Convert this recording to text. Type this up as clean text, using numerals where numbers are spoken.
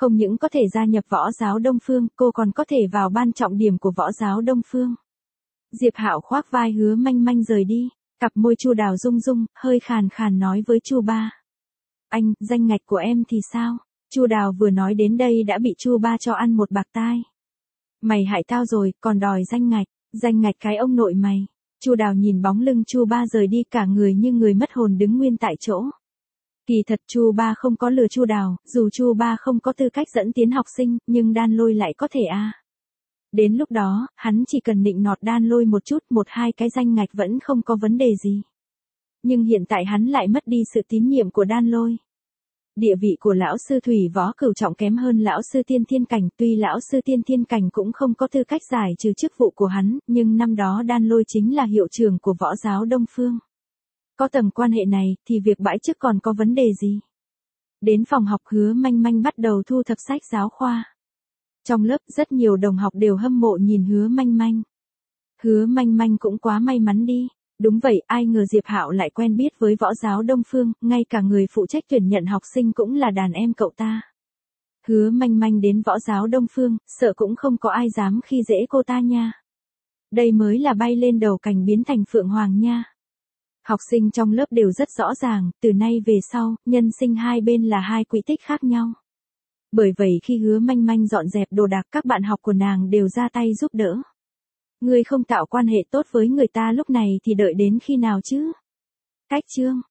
Không những có thể gia nhập võ giáo Đông Phương, cô còn có thể vào ban trọng điểm của võ giáo Đông Phương. Diệp Hạo khoác vai Hứa Manh Manh rời đi, cặp môi Chu Đào rung rung, hơi khàn khàn nói với Chu Ba. Anh, danh ngạch của em thì sao? Chu Đào vừa nói đến đây đã bị Chu Ba cho ăn một bạt tai. Mày hại tao rồi, còn đòi danh ngạch cái ông nội mày. Chu Đào nhìn bóng lưng Chu Ba rời đi cả người như người mất hồn đứng nguyên tại chỗ. Kỳ thật Chu Ba không có lừa Chu Đào, dù Chu Ba không có tư cách dẫn tiến học sinh, nhưng Đan Lôi lại có thể a. Đến lúc đó, hắn chỉ cần nịnh nọt Đan Lôi một chút, một hai cái danh ngạch vẫn không có vấn đề gì. Nhưng hiện tại hắn lại mất đi sự tín nhiệm của Đan Lôi. Địa vị của lão sư Thủy Võ Cửu Trọng kém hơn lão sư Tiên Thiên Cảnh, tuy lão sư Tiên Thiên Cảnh cũng không có tư cách giải trừ chức vụ của hắn, nhưng năm đó Đan Lôi chính là hiệu trưởng của võ giáo Đông Phương. Có tầng quan hệ này, thì việc bãi chức còn có vấn đề gì? Đến phòng học Hứa Manh Manh bắt đầu thu thập sách giáo khoa. Trong lớp rất nhiều đồng học đều hâm mộ nhìn Hứa Manh Manh. Hứa Manh Manh cũng quá may mắn đi. Đúng vậy, ai ngờ Diệp Hạo lại quen biết với võ giáo Đông Phương, ngay cả người phụ trách tuyển nhận học sinh cũng là đàn em cậu ta. Hứa Manh Manh đến võ giáo Đông Phương, sợ cũng không có ai dám khi dễ cô ta nha. Đây mới là bay lên đầu cành biến thành phượng hoàng nha. Học sinh trong lớp đều rất rõ ràng, từ nay về sau, nhân sinh hai bên là hai quỹ tích khác nhau. Bởi vậy khi Hứa Manh Manh dọn dẹp đồ đạc, các bạn học của nàng đều ra tay giúp đỡ. Ngươi không tạo quan hệ tốt với người ta lúc này thì đợi đến khi nào chứ? Cách chương